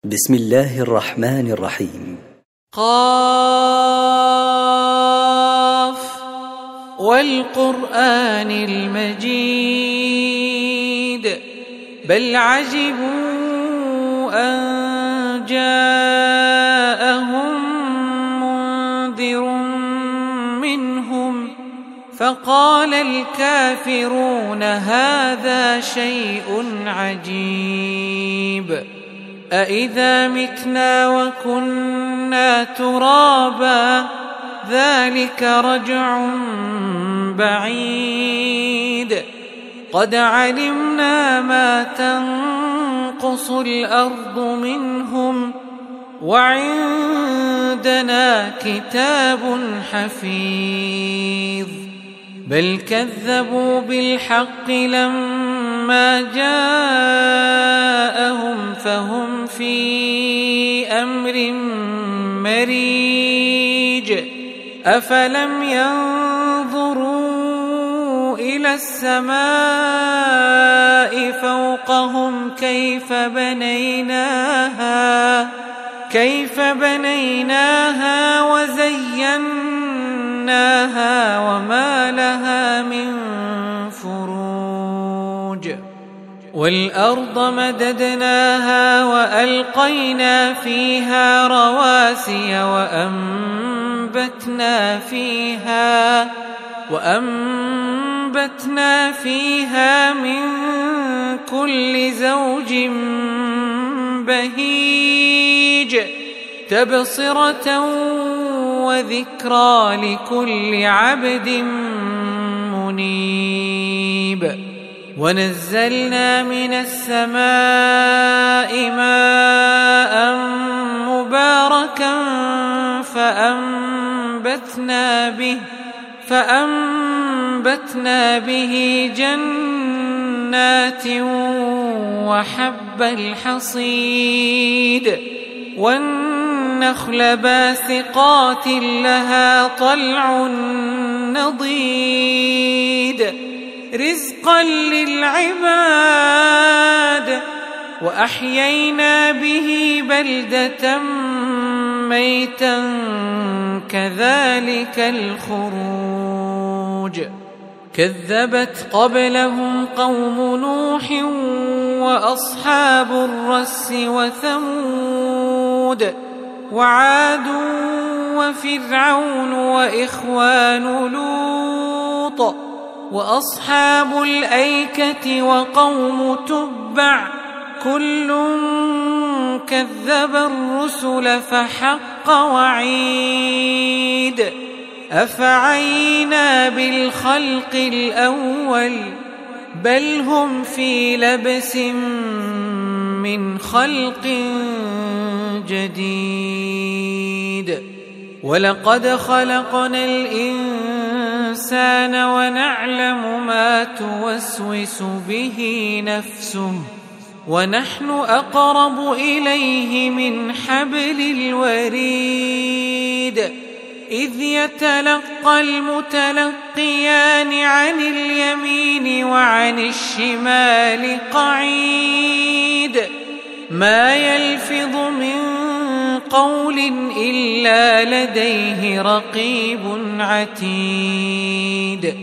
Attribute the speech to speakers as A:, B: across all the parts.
A: بسم الله الرحمن الرحيم.
B: قاف والقرآن المجيد بل عجبوا أن جاءهم منذر منهم فقال الكافرون هذا شيء عجيب أإذا متنا وكنا ترابا ذلك رجع بعيد قد علمنا ما تنقص الأرض منهم وعندنا كتاب حفيظ بل كذبوا بالحق لما جاءهم فهم في أمر مريج أفلم ينظروا إلى السماء فوقهم كيف بنيناها وزيناها وما لها من فروج والأرض مددناها وألقينا فيها رواسي وأنبتنا فيها من كل زوج بهيج تبصرة وذكرى لكل عبد منيب ونزلنا من السماء ماء مباركا فأنبتنا به جنات وحب الحصيد والنخل باسقات لها طلع نضيد رزقا للعباد وأحيينا به بلدة ميتا كذلك الخروج كذبت قبلهم قوم نوح وأصحاب الرس وثمود وعاد وفرعون وإخوان لوط وأصحاب الأيكة وقوم تبع كل كذب الرسل فحق وعيد أفعينا بالخلق الأول بل هم في لبس من خلق جديد ولقد خلقنا الإنسان ونعلم ما توسوس به نفسه ونحن أقرب إليه من حبل الوريد إذ يتلقى المتلقيان عن اليمين وعن الشمال قعيد ما يلفظ من قول إلا لديه رقيب عتيد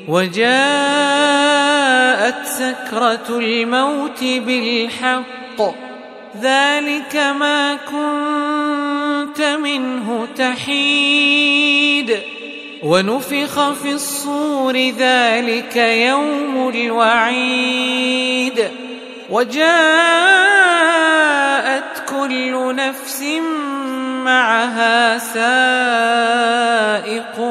B: وجاءت سكرة الموت بالحق ذلك ما كنت منه تحيد ونفخ في الصور ذلك يوم الوعيد وجاءت كل نفس معها سائق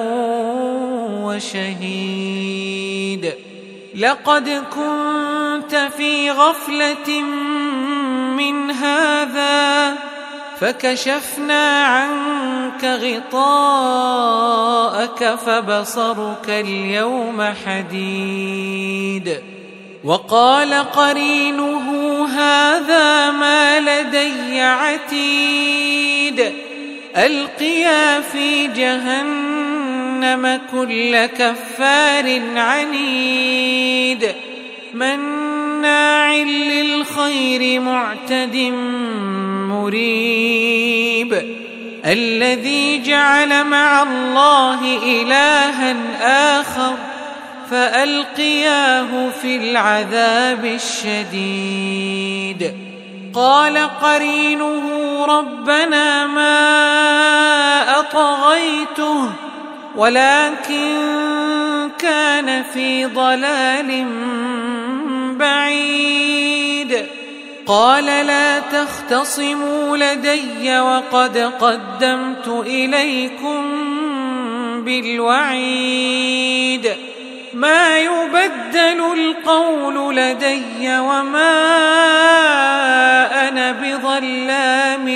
B: وشهيد لقد كنت في غفلة من هذا فكشفنا عنك غطاءك فبصرك اليوم حديد وقال قرينه هذا ما لدي عتيد ألقيا في جهنم كل كفار عنيد مناع للخير معتد مريب الذي جعل مع الله إلها آخر فألقياه في العذاب الشديد. قال قرينه ربنا ما أطغيته ولكن كان في ضلال بعيد. قال لا تختصموا لدي وقد قدمت إليكم بالوعيد. ما يبدل القول لدي وما أنا بظلام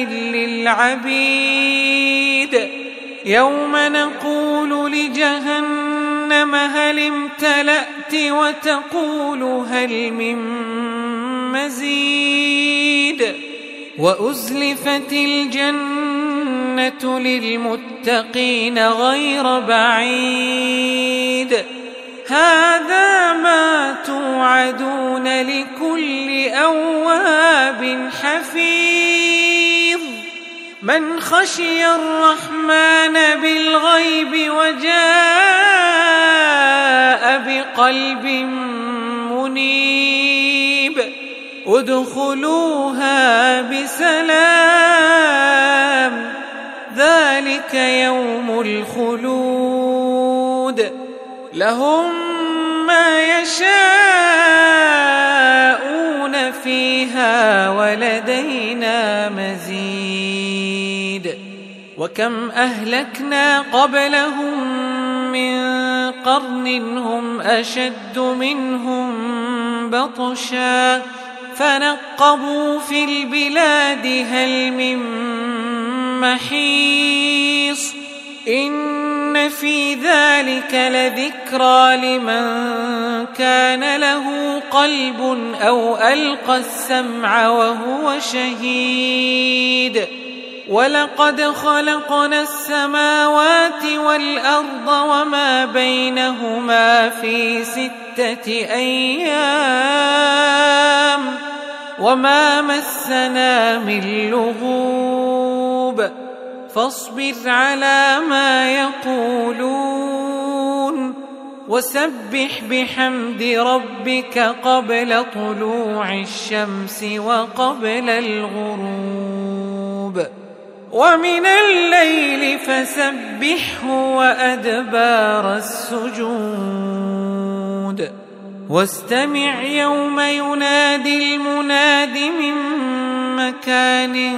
B: للعبيد. يوم نقول لجهنم هل امتلأت وتقول هل من مزيد. وأزلفت الجنة للمتقين غير بعيد. هذا ما توعدون لكل أواب حفيظ. من خشي الرحمن بالغيب وجاء بقلب منيب ادخلوها بسلام ذلك يوم الخلود. لهم ما يشاءون فيها ولدينا مزيد. وكم أهلكنا قبلهم من قرن هم أشد منهم بطشا فنقبوا في البلاد هل من محيص. إن في ذلك لذكرى لمن كان له قلب أو ألقى السمع وهو شهيد. ولقد خلقنا السماوات والأرض وما بينهما في 6 أيام وما مسنا من لغوب. فاصبر على ما يقولون وسبح بحمد ربك قبل طلوع الشمس وقبل الغروب ومن الليل فسبحه وأدبار السجود. واستمع يوم ينادي المناد من مكان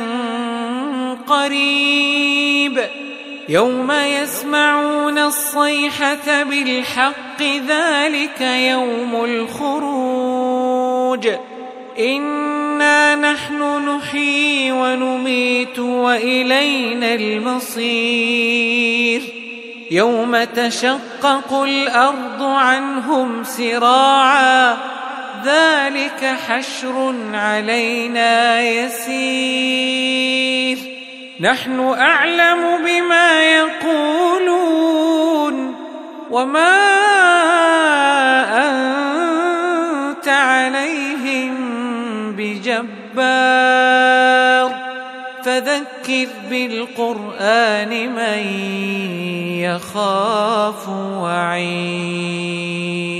B: قريب. يوم يسمعون الصيحة بالحق ذلك يوم الخروج. إنا نحن نحيي ونميت وإلينا المصير. يوم تشقق الأرض عنهم سراعا ذلك حشر علينا يسير. نحن أعلم بما يقولون وما أنت عليهم بجبار فذكر بالقرآن من يخاف وعيد.